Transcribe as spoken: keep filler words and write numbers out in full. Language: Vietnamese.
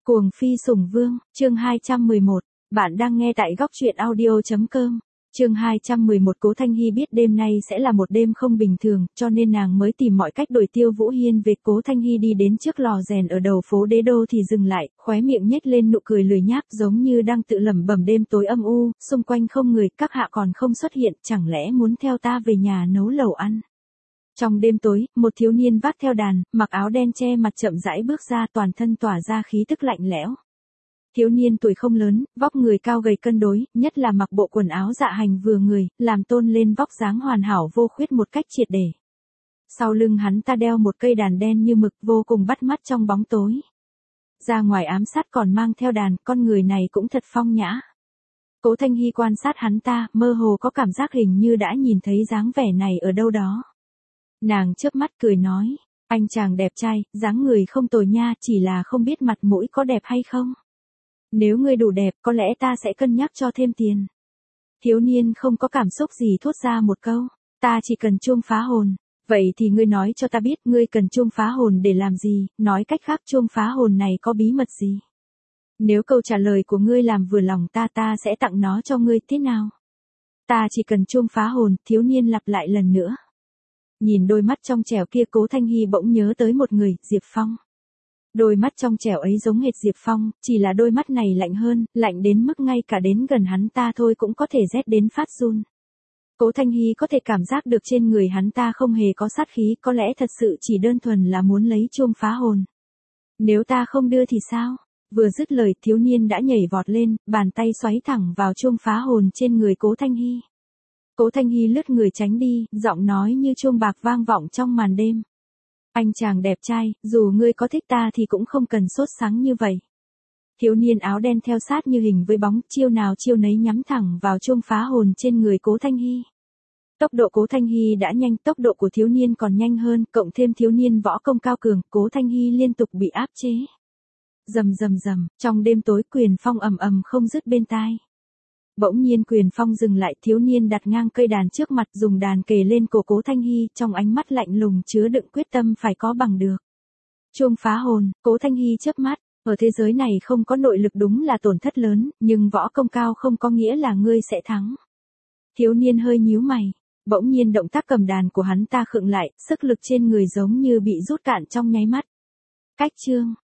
Cuồng phi sủng vương, chương hai trăm mười một, bạn đang nghe tại góc truyện audio.com. Chương hai trăm mười một. Cố Thanh Hi biết đêm nay sẽ là một đêm không bình thường, cho nên nàng mới tìm mọi cách đuổi Tiêu Vũ Hiên về. Cố Thanh Hi đi đến trước lò rèn ở đầu phố Đế Đô thì dừng lại, khóe miệng nhếch lên nụ cười lười nhác giống như đang tự lẩm bẩm đêm tối âm u, xung quanh không người, các hạ còn không xuất hiện, chẳng lẽ muốn theo ta về nhà nấu lẩu ăn. Trong đêm tối, một thiếu niên vác theo đàn, mặc áo đen che mặt chậm rãi bước ra, toàn thân tỏa ra khí tức lạnh lẽo. Thiếu niên tuổi không lớn, vóc người cao gầy cân đối, nhất là mặc bộ quần áo dạ hành vừa người, làm tôn lên vóc dáng hoàn hảo vô khuyết một cách triệt để. Sau lưng hắn ta đeo một cây đàn đen như mực vô cùng bắt mắt trong bóng tối. Ra ngoài ám sát còn mang theo đàn, con người này cũng thật phong nhã. Cố Thanh Hi quan sát hắn ta, mơ hồ có cảm giác hình như đã nhìn thấy dáng vẻ này ở đâu đó. Nàng chớp mắt cười nói, anh chàng đẹp trai, dáng người không tồi nha, chỉ là không biết mặt mũi có đẹp hay không. Nếu ngươi đủ đẹp, có lẽ ta sẽ cân nhắc cho thêm tiền. Thiếu niên không có cảm xúc gì thốt ra một câu, ta chỉ cần chuông phá hồn. Vậy thì ngươi nói cho ta biết ngươi cần chuông phá hồn để làm gì, nói cách khác chuông phá hồn này có bí mật gì. Nếu câu trả lời của ngươi làm vừa lòng ta, ta sẽ tặng nó cho ngươi, thế nào? Ta chỉ cần chuông phá hồn, thiếu niên lặp lại lần nữa. Nhìn đôi mắt trong trẻo kia, Cố Thanh Hi bỗng nhớ tới một người, Diệp Phong. Đôi mắt trong trẻo ấy giống hệt Diệp Phong, chỉ là đôi mắt này lạnh hơn, lạnh đến mức ngay cả đến gần hắn ta thôi cũng có thể rét đến phát run. Cố Thanh Hi có thể cảm giác được trên người hắn ta không hề có sát khí, có lẽ thật sự chỉ đơn thuần là muốn lấy chuông phá hồn. Nếu ta không đưa thì sao? Vừa dứt lời, thiếu niên đã nhảy vọt lên, bàn tay xoáy thẳng vào chuông phá hồn trên người Cố Thanh Hi. Cố Thanh Hi lướt người tránh đi, giọng nói như chuông bạc vang vọng trong màn đêm. Anh chàng đẹp trai, dù ngươi có thích ta thì cũng không cần sốt sắng như vậy. Thiếu niên áo đen theo sát như hình với bóng, chiêu nào chiêu nấy nhắm thẳng vào chuông phá hồn trên người Cố Thanh Hi. Tốc độ Cố Thanh Hi đã nhanh, tốc độ của thiếu niên còn nhanh hơn, cộng thêm thiếu niên võ công cao cường, Cố Thanh Hi liên tục bị áp chế. Rầm rầm rầm, trong đêm tối quyền phong ầm ầm không dứt bên tai. Bỗng nhiên quyền phong dừng lại, thiếu niên đặt ngang cây đàn trước mặt, dùng đàn kề lên cổ Cố Thanh Hi, trong ánh mắt lạnh lùng chứa đựng quyết tâm phải có bằng được. Chuông phá hồn, Cố Thanh Hi chớp mắt, ở thế giới này không có nội lực đúng là tổn thất lớn, nhưng võ công cao không có nghĩa là ngươi sẽ thắng. Thiếu niên hơi nhíu mày, bỗng nhiên động tác cầm đàn của hắn ta khựng lại, sức lực trên người giống như bị rút cạn trong nháy mắt. Cách chương,